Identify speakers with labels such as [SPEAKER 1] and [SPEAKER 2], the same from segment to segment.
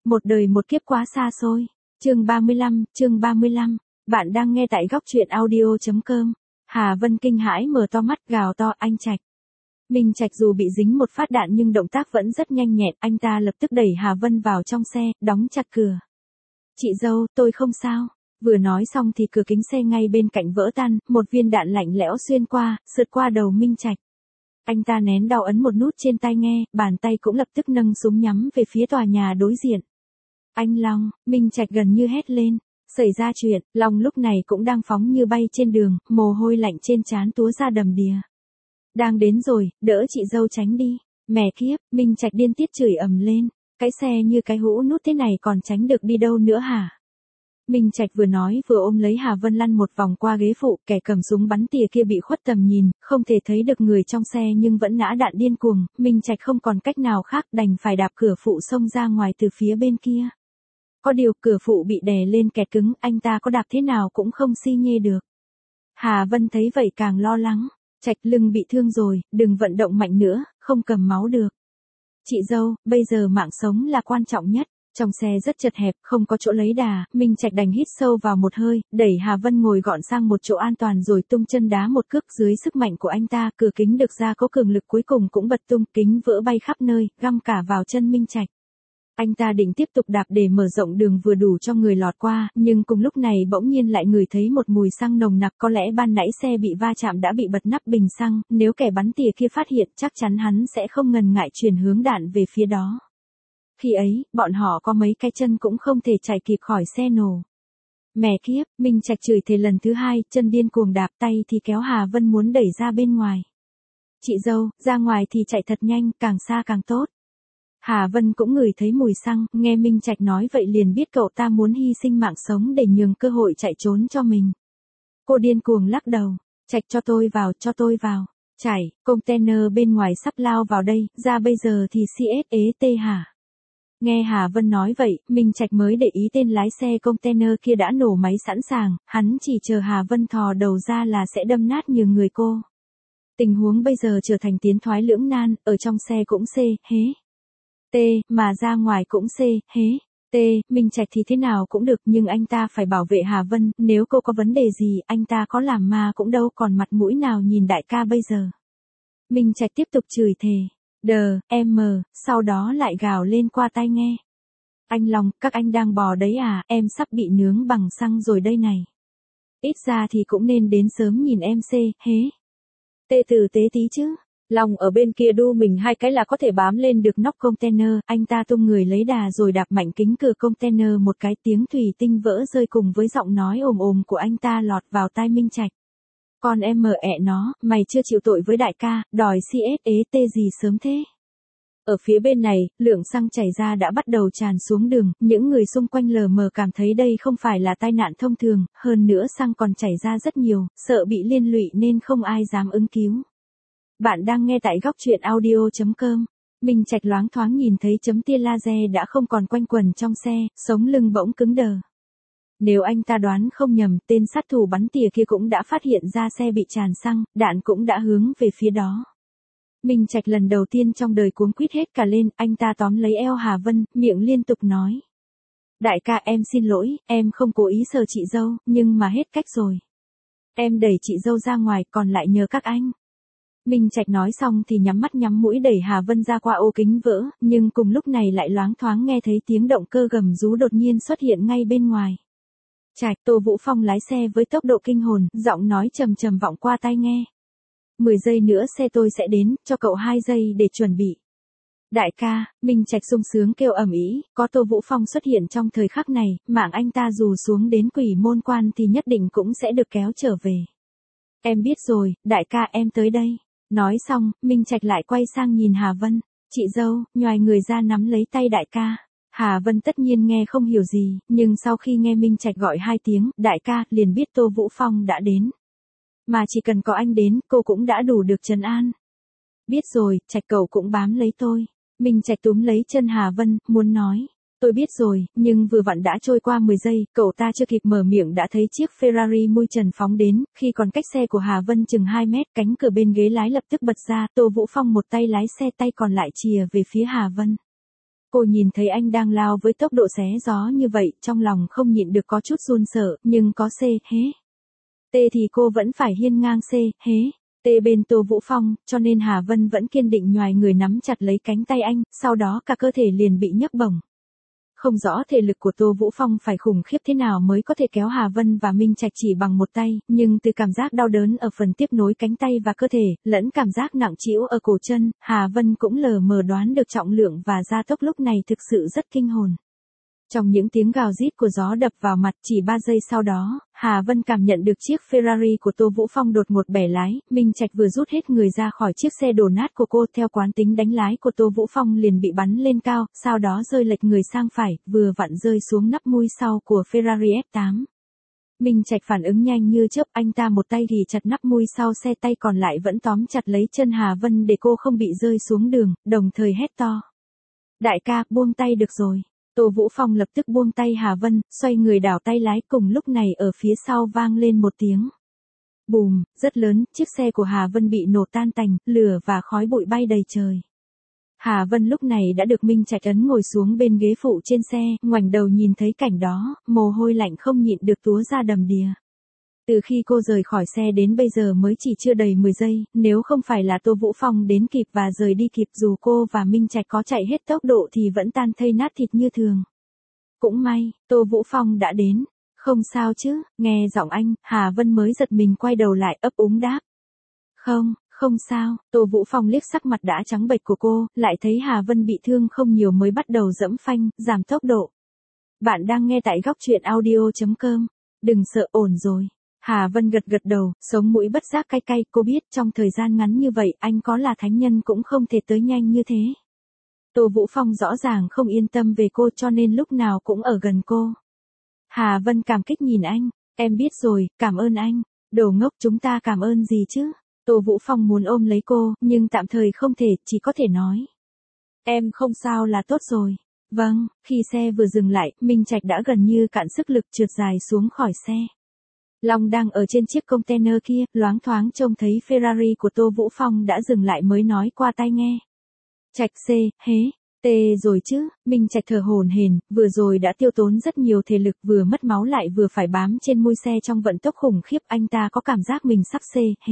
[SPEAKER 1] Một đời một kiếp quá xa xôi. Chương 35. Bạn đang nghe tại góc truyện audio.com. Hà Vân kinh hãi mở to mắt gào to anh Trạch. Minh Trạch dù bị dính một phát đạn nhưng động tác vẫn rất nhanh nhẹn, anh ta lập tức đẩy Hà Vân vào trong xe, đóng chặt cửa. Chị dâu, tôi không sao. Vừa nói xong thì cửa kính xe ngay bên cạnh vỡ tan, một viên đạn lạnh lẽo xuyên qua, sượt qua đầu Minh Trạch. Anh ta nén đau ấn một nút trên tai nghe, bàn tay cũng lập tức nâng súng nhắm về phía tòa nhà đối diện. Anh Long, Minh Trạch gần như hét lên. Xảy ra chuyện, Long lúc này cũng đang phóng như bay trên đường, mồ hôi lạnh trên trán túa ra đầm đìa. Đang đến rồi, đỡ chị dâu tránh đi. Mẹ kiếp, Minh Trạch điên tiết chửi ầm lên. Cái xe như cái hũ nút thế này còn tránh được đi đâu nữa hả? Minh Trạch vừa nói vừa ôm lấy Hà Vân lăn một vòng qua ghế phụ, kẻ cầm súng bắn tỉa kia bị khuất tầm nhìn, không thể thấy được người trong xe nhưng vẫn nã đạn điên cuồng, Minh Trạch không còn cách nào khác đành phải đạp cửa phụ xông ra ngoài từ phía bên kia. Có điều cửa phụ bị đè lên kẹt cứng, anh ta có đạp thế nào cũng không xi nhê được. Hà Vân thấy vậy càng lo lắng. Trạch lưng bị thương rồi, đừng vận động mạnh nữa, không cầm máu được. Chị dâu, bây giờ mạng sống là quan trọng nhất. Trong xe rất chật hẹp, không có chỗ lấy đà, Minh Trạch đành hít sâu vào một hơi, đẩy Hà Vân ngồi gọn sang một chỗ an toàn rồi tung chân đá một cước. Dưới sức mạnh của anh ta, cửa kính được ra có cường lực cuối cùng cũng bật tung, kính vỡ bay khắp nơi, găm cả vào chân Minh Trạch. Anh ta định tiếp tục đạp để mở rộng đường vừa đủ cho người lọt qua, nhưng cùng lúc này bỗng nhiên lại ngửi thấy một mùi xăng nồng nặc, có lẽ ban nãy xe bị va chạm đã bị bật nắp bình xăng, nếu kẻ bắn tỉa kia phát hiện chắc chắn hắn sẽ không ngần ngại chuyển hướng đạn về phía đó. Khi ấy, bọn họ có mấy cái chân cũng không thể chạy kịp khỏi xe nổ. Mẹ kiếp, Minh Trạch chửi thề lần thứ hai, chân điên cuồng đạp, tay thì kéo Hà Vân muốn đẩy ra bên ngoài. Chị dâu, ra ngoài thì chạy thật nhanh, càng xa càng tốt. Hà Vân cũng ngửi thấy mùi xăng, nghe Minh Trạch nói vậy liền biết cậu ta muốn hy sinh mạng sống để nhường cơ hội chạy trốn cho mình. Cô điên cuồng lắc đầu, Trạch cho tôi vào. Chảy, container bên ngoài sắp lao vào đây, ra bây giờ thì CSET hả? Nghe Hà Vân nói vậy, Minh Trạch mới để ý tên lái xe container kia đã nổ máy sẵn sàng, hắn chỉ chờ Hà Vân thò đầu ra là sẽ đâm nát nhường người cô. Tình huống bây giờ trở thành tiến thoái lưỡng nan, ở trong xe cũng hế. Mà ra ngoài cũng hế. Minh Trạch thì thế nào cũng được nhưng anh ta phải bảo vệ Hà Vân, nếu cô có vấn đề gì anh ta có làm ma cũng đâu còn mặt mũi nào nhìn đại ca bây giờ. Minh Trạch tiếp tục chửi thề. Sau đó lại gào lên qua tai nghe. Anh Long, các anh đang bò đấy à, em sắp bị nướng bằng xăng rồi đây này. Ít ra thì cũng nên đến sớm nhìn em hế. Tử tế tí chứ. Long ở bên kia đu mình hai cái là có thể bám lên được nóc container, anh ta tung người lấy đà rồi đạp mạnh kính cửa container một cái, tiếng thủy tinh vỡ rơi cùng với giọng nói ồm ồm của anh ta lọt vào tai Minh Trạch. Con em mờ ẹ nó, mày chưa chịu tội với đại ca, đòi CSET gì sớm thế? Ở phía bên này, lượng xăng chảy ra đã bắt đầu tràn xuống đường, những người xung quanh lờ mờ cảm thấy đây không phải là tai nạn thông thường, hơn nữa xăng còn chảy ra rất nhiều, sợ bị liên lụy nên không ai dám ứng cứu. Bạn đang nghe tại góc truyện audio.com. Minh Trạch loáng thoáng nhìn thấy chấm tia laser đã không còn quanh quẩn trong xe, sống lưng bỗng cứng đờ. Nếu anh ta đoán không nhầm, tên sát thủ bắn tỉa kia cũng đã phát hiện ra xe bị tràn xăng, đạn cũng đã hướng về phía đó. Minh Trạch lần đầu tiên trong đời cuống quýt hết cả lên, anh ta tóm lấy eo Hà Vân, miệng liên tục nói. Đại ca em xin lỗi, em không cố ý sờ chị dâu, nhưng mà hết cách rồi. Em đẩy chị dâu ra ngoài, còn lại nhờ các anh. Minh Trạch nói xong thì nhắm mắt nhắm mũi đẩy Hà Vân ra qua ô kính vỡ, nhưng cùng lúc này lại loáng thoáng nghe thấy tiếng động cơ gầm rú đột nhiên xuất hiện ngay bên ngoài. Trạch, Tô Vũ Phong lái xe với tốc độ kinh hồn, giọng nói trầm trầm vọng qua tai nghe. 10 giây nữa xe tôi sẽ đến, cho cậu 2 giây để chuẩn bị. Đại ca, Minh Trạch sung sướng kêu ầm ĩ, có Tô Vũ Phong xuất hiện trong thời khắc này, mạng anh ta dù xuống đến quỷ môn quan thì nhất định cũng sẽ được kéo trở về. Em biết rồi, đại ca em tới đây. Nói xong, Minh Trạch lại quay sang nhìn Hà Vân. Chị dâu, nhoài người ra nắm lấy tay đại ca. Hà Vân tất nhiên nghe không hiểu gì, nhưng sau khi nghe Minh Trạch gọi 2 tiếng, đại ca, liền biết Tô Vũ Phong đã đến. Mà chỉ cần có anh đến, cô cũng đã đủ được trấn an. Biết rồi, Trạch cậu cũng bám lấy tôi. Minh Trạch túm lấy chân Hà Vân, muốn nói. Tôi biết rồi, nhưng vừa vặn đã trôi qua 10 giây, cậu ta chưa kịp mở miệng đã thấy chiếc Ferrari mui trần phóng đến, khi còn cách xe của Hà Vân chừng 2 mét, cánh cửa bên ghế lái lập tức bật ra, Tô Vũ Phong một tay lái xe tay còn lại chìa về phía Hà Vân. Cô nhìn thấy anh đang lao với tốc độ xé gió như vậy, trong lòng không nhịn được có chút run sợ, nhưng có C, hế. T thì cô vẫn phải hiên ngang C, hế. T bên Tô Vũ Phong, cho nên Hà Vân vẫn kiên định nhoài người nắm chặt lấy cánh tay anh, sau đó cả cơ thể liền bị nhấc bổng. Không rõ thể lực của Tô Vũ Phong phải khủng khiếp thế nào mới có thể kéo Hà Vân và Minh Trạch chỉ bằng một tay, nhưng từ cảm giác đau đớn ở phần tiếp nối cánh tay và cơ thể, lẫn cảm giác nặng trĩu ở cổ chân, Hà Vân cũng lờ mờ đoán được trọng lượng và gia tốc lúc này thực sự rất kinh hồn. Trong những tiếng gào rít của gió đập vào mặt chỉ 3 giây sau đó, Hà Vân cảm nhận được chiếc Ferrari của Tô Vũ Phong đột ngột bẻ lái, Minh Trạch vừa rút hết người ra khỏi chiếc xe đổ nát của cô theo quán tính đánh lái của Tô Vũ Phong liền bị bắn lên cao, sau đó rơi lệch người sang phải, vừa vặn rơi xuống nắp mui sau của Ferrari F8. Minh Trạch phản ứng nhanh như chớp, anh ta một tay thì chặt nắp mui sau xe, tay còn lại vẫn tóm chặt lấy chân Hà Vân để cô không bị rơi xuống đường, đồng thời hét to. Đại ca, buông tay được rồi. Tô Vũ Phong lập tức buông tay Hà Vân, xoay người đảo tay lái, cùng lúc này ở phía sau vang lên một tiếng bùm, rất lớn, chiếc xe của Hà Vân bị nổ tan tành, lửa và khói bụi bay đầy trời. Hà Vân lúc này đã được Minh Trạch ấn ngồi xuống bên ghế phụ trên xe, ngoảnh đầu nhìn thấy cảnh đó, mồ hôi lạnh không nhịn được túa ra đầm đìa. Từ khi cô rời khỏi xe đến bây giờ mới chỉ chưa đầy 10 giây, nếu không phải là Tô Vũ Phong đến kịp và rời đi kịp, dù cô và Minh Trạch có chạy hết tốc độ thì vẫn tan thây nát thịt như thường. Cũng may, Tô Vũ Phong đã đến. Không sao chứ, nghe giọng anh, Hà Vân mới giật mình quay đầu lại ấp úng đáp. Không sao, Tô Vũ Phong liếc sắc mặt đã trắng bệch của cô, lại thấy Hà Vân bị thương không nhiều mới bắt đầu dẫm phanh, giảm tốc độ. Bạn đang nghe tại góc truyện audio.com. Đừng sợ, ổn rồi. Hà Vân gật gật đầu, sống mũi bất giác cay cay, cô biết trong thời gian ngắn như vậy anh có là thánh nhân cũng không thể tới nhanh như thế. Tô Vũ Phong rõ ràng không yên tâm về cô cho nên lúc nào cũng ở gần cô. Hà Vân cảm kích nhìn anh, em biết rồi, cảm ơn anh. Đồ ngốc, chúng ta cảm ơn gì chứ? Tô Vũ Phong muốn ôm lấy cô, nhưng tạm thời không thể, chỉ có thể nói. Em không sao là tốt rồi. Vâng, khi xe vừa dừng lại, Minh Trạch đã gần như cạn sức lực trượt dài xuống khỏi xe. Long đang ở trên chiếc container kia, loáng thoáng trông thấy Ferrari của Tô Vũ Phong đã dừng lại mới nói qua tai nghe. Trạch C, hế, T rồi chứ, Minh Trạch thở hổn hển, vừa rồi đã tiêu tốn rất nhiều thể lực, vừa mất máu lại vừa phải bám trên mui xe trong vận tốc khủng khiếp, anh ta có cảm giác mình sắp C, hế.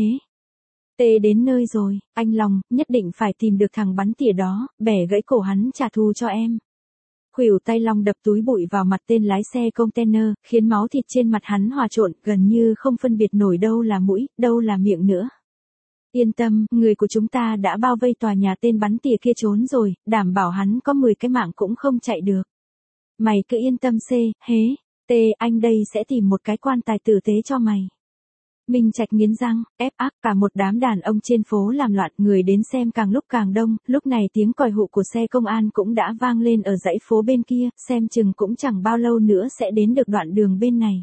[SPEAKER 1] T đến nơi rồi, anh Long, nhất định phải tìm được thằng bắn tỉa đó, bẻ gãy cổ hắn trả thù cho em. Khuỷu tay Long đập túi bụi vào mặt tên lái xe container, khiến máu thịt trên mặt hắn hòa trộn, gần như không phân biệt nổi đâu là mũi, đâu là miệng nữa. Yên tâm, người của chúng ta đã bao vây tòa nhà tên bắn tỉa kia trốn rồi, đảm bảo hắn có 10 cái mạng cũng không chạy được. Mày cứ yên tâm C, hế, T, anh đây sẽ tìm một cái quan tài tử tế cho mày. Minh Trạch nghiến răng, ép ác, cả một đám đàn ông trên phố làm loạn, người đến xem càng lúc càng đông, lúc này tiếng còi hụ của xe công an cũng đã vang lên ở dãy phố bên kia, xem chừng cũng chẳng bao lâu nữa sẽ đến được đoạn đường bên này.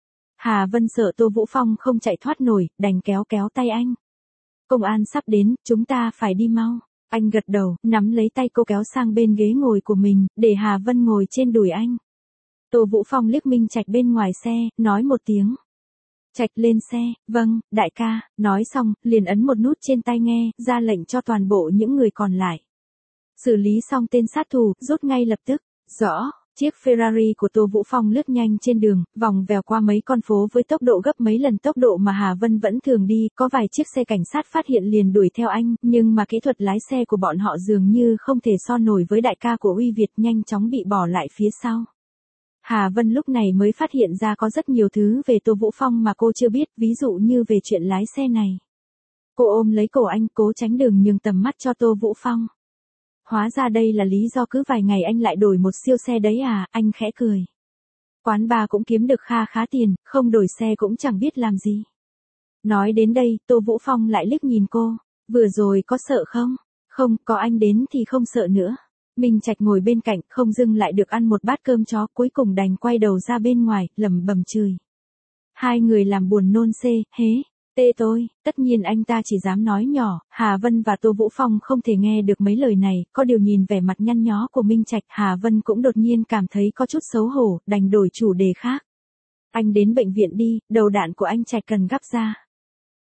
[SPEAKER 1] Hà Vân sợ Tô Vũ Phong không chạy thoát nổi, đành kéo tay anh. Công an sắp đến, chúng ta phải đi mau. Anh gật đầu, nắm lấy tay cô kéo sang bên ghế ngồi của mình, để Hà Vân ngồi trên đùi anh. Tô Vũ Phong liếc Minh Trạch bên ngoài xe, nói một tiếng. Trạch lên xe, vâng, đại ca, nói xong, liền ấn một nút trên tai nghe, ra lệnh cho toàn bộ những người còn lại. Xử lý xong tên sát thủ, rút ngay lập tức. Rõ, chiếc Ferrari của Tô Vũ Phong lướt nhanh trên đường, vòng vèo qua mấy con phố với tốc độ gấp mấy lần tốc độ mà Hà Vân vẫn thường đi, có vài chiếc xe cảnh sát phát hiện liền đuổi theo anh, nhưng mà kỹ thuật lái xe của bọn họ dường như không thể so nổi với đại ca của Uy Việt, nhanh chóng bị bỏ lại phía sau. Hà Vân lúc này mới phát hiện ra có rất nhiều thứ về Tô Vũ Phong mà cô chưa biết, ví dụ như về chuyện lái xe này. Cô ôm lấy cổ anh, cố tránh đường nhường tầm mắt cho Tô Vũ Phong. Hóa ra đây là lý do cứ vài ngày anh lại đổi một siêu xe đấy à, anh khẽ cười. Quán bar cũng kiếm được kha khá tiền, không đổi xe cũng chẳng biết làm gì. Nói đến đây, Tô Vũ Phong lại liếc nhìn cô, vừa rồi có sợ không? Không, có anh đến thì không sợ nữa. Minh Trạch ngồi bên cạnh, không dưng lại được ăn một bát cơm chó, cuối cùng đành quay đầu ra bên ngoài, lẩm bẩm chửi. Hai người làm buồn nôn C, hế, tê tôi, tất nhiên anh ta chỉ dám nói nhỏ, Hà Vân và Tô Vũ Phong không thể nghe được mấy lời này, có điều nhìn vẻ mặt nhăn nhó của Minh Trạch, Hà Vân cũng đột nhiên cảm thấy có chút xấu hổ, đành đổi chủ đề khác. Anh đến bệnh viện đi, đầu đạn của anh Trạch cần gắp ra.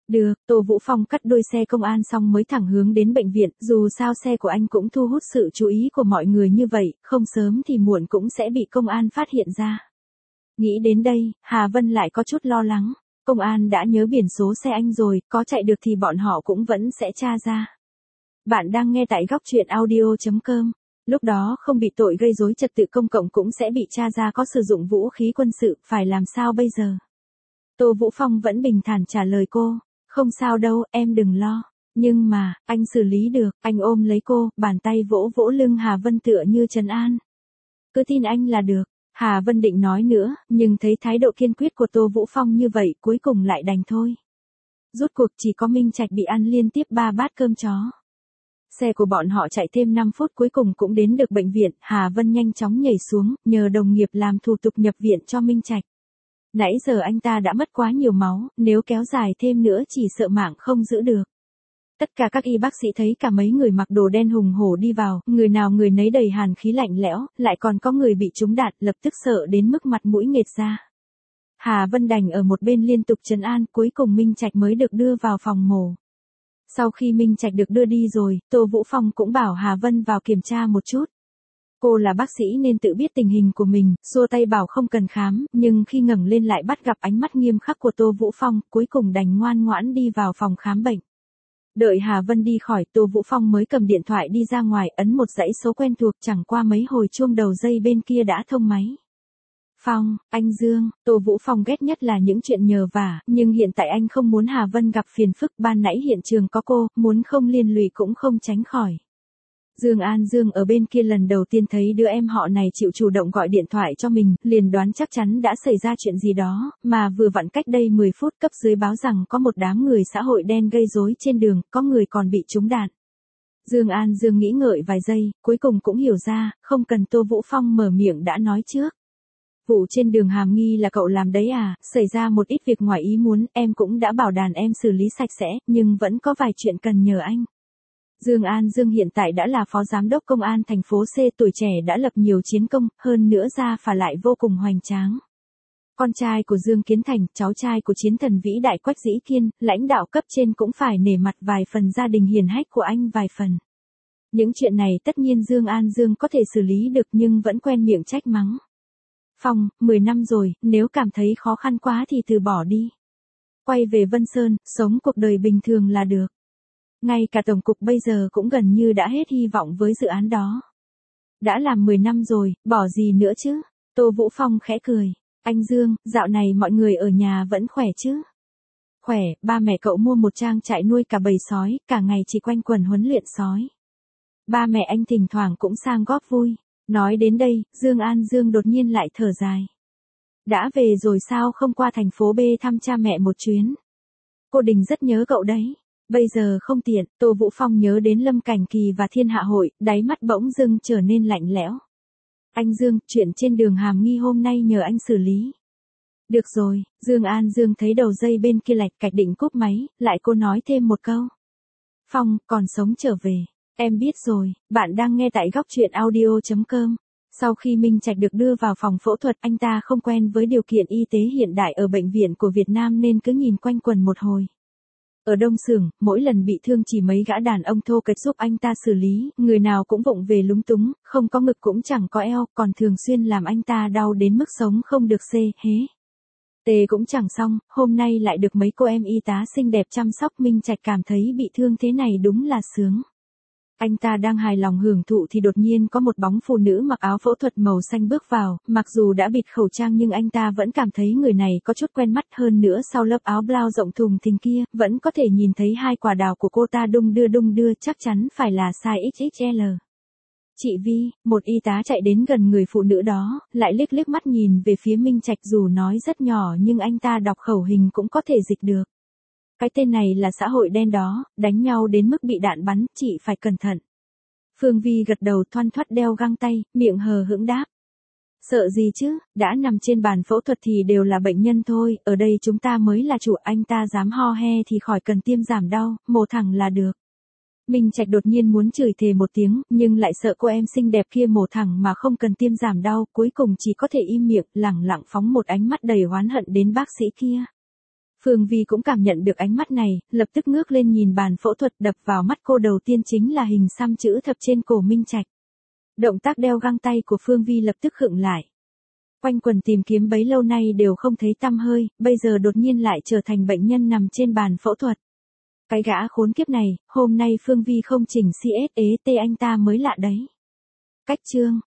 [SPEAKER 1] Được, Tô Vũ Phong cắt đuôi xe công an xong mới thẳng hướng đến bệnh viện, dù sao xe của anh cũng thu hút sự chú ý của mọi người như vậy, không sớm thì muộn cũng sẽ bị công an phát hiện ra. Nghĩ đến đây, Hà Vân lại có chút lo lắng. Công an đã nhớ biển số xe anh rồi, có chạy được thì bọn họ cũng vẫn sẽ tra ra. Bạn đang nghe tại góc truyện audio.com. Lúc đó không bị tội gây rối trật tự công cộng cũng sẽ bị tra ra có sử dụng vũ khí quân sự, phải làm sao bây giờ? Tô Vũ Phong vẫn bình thản trả lời cô, không sao đâu, em đừng lo. Nhưng mà, anh xử lý được, anh ôm lấy cô, bàn tay vỗ vỗ lưng Hà Vân tựa như trấn an. Cứ tin anh là được. Hà Vân định nói nữa, nhưng thấy thái độ kiên quyết của Tô Vũ Phong như vậy, cuối cùng lại đành thôi. Rốt cuộc chỉ có Minh Trạch bị ăn liên tiếp 3 bát cơm chó. Xe của bọn họ chạy thêm 5 phút cuối cùng cũng đến được bệnh viện, Hà Vân nhanh chóng nhảy xuống, nhờ đồng nghiệp làm thủ tục nhập viện cho Minh Trạch. Nãy giờ anh ta đã mất quá nhiều máu, nếu kéo dài thêm nữa chỉ sợ mạng không giữ được. Tất cả các y bác sĩ thấy cả mấy người mặc đồ đen hùng hổ đi vào, người nào người nấy đầy hàn khí lạnh lẽo, lại còn có người bị trúng đạn, lập tức sợ đến mức mặt mũi nghệt ra. Hà Vân đành ở một bên liên tục trấn an, cuối cùng Minh Trạch mới được đưa vào phòng mổ. Sau khi Minh Trạch được đưa đi rồi, Tô Vũ Phong cũng bảo Hà Vân vào kiểm tra một chút. Cô là bác sĩ nên tự biết tình hình của mình, xua tay bảo không cần khám, nhưng khi ngẩng lên lại bắt gặp ánh mắt nghiêm khắc của Tô Vũ Phong, cuối cùng đành ngoan ngoãn đi vào phòng khám bệnh. Đợi Hà Vân đi khỏi, Tô Vũ Phong mới cầm điện thoại đi ra ngoài, ấn một dãy số quen thuộc, chẳng qua mấy hồi chuông đầu dây bên kia đã thông máy. Phong, anh Dương, Tô Vũ Phong ghét nhất là những chuyện nhờ vả, nhưng hiện tại anh không muốn Hà Vân gặp phiền phức, ban nãy hiện trường có cô, muốn không liên lụy cũng không tránh khỏi. Dương ở bên kia lần đầu tiên thấy đứa em họ này chịu chủ động gọi điện thoại cho mình, liền đoán chắc chắn đã xảy ra chuyện gì đó, mà vừa vặn cách đây 10 phút cấp dưới báo rằng có một đám người xã hội đen gây rối trên đường, có người còn bị trúng đạn. Dương nghĩ ngợi vài giây, cuối cùng cũng hiểu ra, không cần Tô Vũ Phong mở miệng đã nói trước. Vụ trên đường hàm nghi là cậu làm đấy à, xảy ra một ít việc ngoài ý muốn, em cũng đã bảo đàn em xử lý sạch sẽ, nhưng vẫn có vài chuyện cần nhờ anh. Dương hiện tại đã là phó giám đốc công an thành phố C, tuổi trẻ đã lập nhiều chiến công, hơn nữa ra phả lại vô cùng hoành tráng. Con trai của Dương Kiến Thành, cháu trai của chiến thần vĩ đại Quách Dĩ Kiên, lãnh đạo cấp trên cũng phải nể mặt vài phần gia đình hiền hách của anh vài phần. Những chuyện này tất nhiên Dương có thể xử lý được nhưng vẫn quen miệng trách mắng. Phong, 10 năm rồi, nếu cảm thấy khó khăn quá thì từ bỏ đi. Quay về Vân Sơn, sống cuộc đời bình thường là được. Ngay cả tổng cục bây giờ cũng gần như đã hết hy vọng với dự án đó. Đã làm 10 năm rồi, bỏ gì nữa chứ? Tô Vũ Phong khẽ cười. Anh Dương, dạo này mọi người ở nhà vẫn khỏe chứ? Khỏe, ba mẹ cậu mua một trang trại nuôi cả bầy sói, cả ngày chỉ quanh quần huấn luyện sói. Ba mẹ anh thỉnh thoảng cũng sang góp vui. Nói đến đây, Dương đột nhiên lại thở dài. Đã về rồi sao không qua thành phố B thăm cha mẹ một chuyến? Cô Đình rất nhớ cậu đấy. Bây giờ không tiện, Tô Vũ Phong nhớ đến Lâm Cảnh Kỳ và Thiên Hạ Hội, đáy mắt bỗng dưng trở nên lạnh lẽo. Anh Dương, chuyện trên đường hàm nghi hôm nay nhờ anh xử lý. Được rồi, Dương thấy đầu dây bên kia lạch cạch định cúp máy, lại cô nói thêm một câu. Phong, còn sống trở về. Em biết rồi, bạn đang nghe tại góc truyện audio.com. Sau khi Minh Trạch được đưa vào phòng phẫu thuật, anh ta không quen với điều kiện y tế hiện đại ở bệnh viện của Việt Nam nên cứ nhìn quanh quần một hồi. Ở đông xưởng, mỗi lần bị thương chỉ mấy gã đàn ông thô kệch giúp anh ta xử lý, người nào cũng vụng về lúng túng, không có ngực cũng chẳng có eo, còn thường xuyên làm anh ta đau đến mức sống không được xê, hế. Tề cũng chẳng xong, hôm nay lại được mấy cô em y tá xinh đẹp chăm sóc. Minh Trạch cảm thấy bị thương thế này đúng là sướng. Anh ta đang hài lòng hưởng thụ thì đột nhiên có một bóng phụ nữ mặc áo phẫu thuật màu xanh bước vào, mặc dù đã bịt khẩu trang nhưng anh ta vẫn cảm thấy người này có chút quen mắt, hơn nữa sau lớp áo blau rộng thùng thình kia, vẫn có thể nhìn thấy hai quả đào của cô ta đung đưa, chắc chắn phải là size XXL. Chị Vi, một y tá chạy đến gần người phụ nữ đó, lại liếc mắt nhìn về phía Minh Trạch, dù nói rất nhỏ nhưng anh ta đọc khẩu hình cũng có thể dịch được. Cái tên này là xã hội đen đó, đánh nhau đến mức bị đạn bắn, chị phải cẩn thận. Phương Vi gật đầu thoăn thoắt đeo găng tay, miệng hờ hững đáp. Sợ gì chứ, đã nằm trên bàn phẫu thuật thì đều là bệnh nhân thôi, ở đây chúng ta mới là chủ, anh ta dám ho he thì khỏi cần tiêm giảm đau, mổ thẳng là được. Minh Trạch đột nhiên muốn chửi thề một tiếng, nhưng lại sợ cô em xinh đẹp kia mổ thẳng mà không cần tiêm giảm đau, cuối cùng chỉ có thể im miệng, lẳng lặng phóng một ánh mắt đầy oán hận đến bác sĩ kia. Phương Vi cũng cảm nhận được ánh mắt này, lập tức ngước lên nhìn bàn phẫu thuật, đập vào mắt cô đầu tiên chính là hình xăm chữ thập trên cổ Minh Trạch. Động tác đeo găng tay của Phương Vi lập tức khựng lại. Quanh quần tìm kiếm bấy lâu nay đều không thấy tăm hơi, bây giờ đột nhiên lại trở thành bệnh nhân nằm trên bàn phẫu thuật. Cái gã khốn kiếp này, hôm nay Phương Vi không chỉnh CSET anh ta mới lạ đấy. Cách chương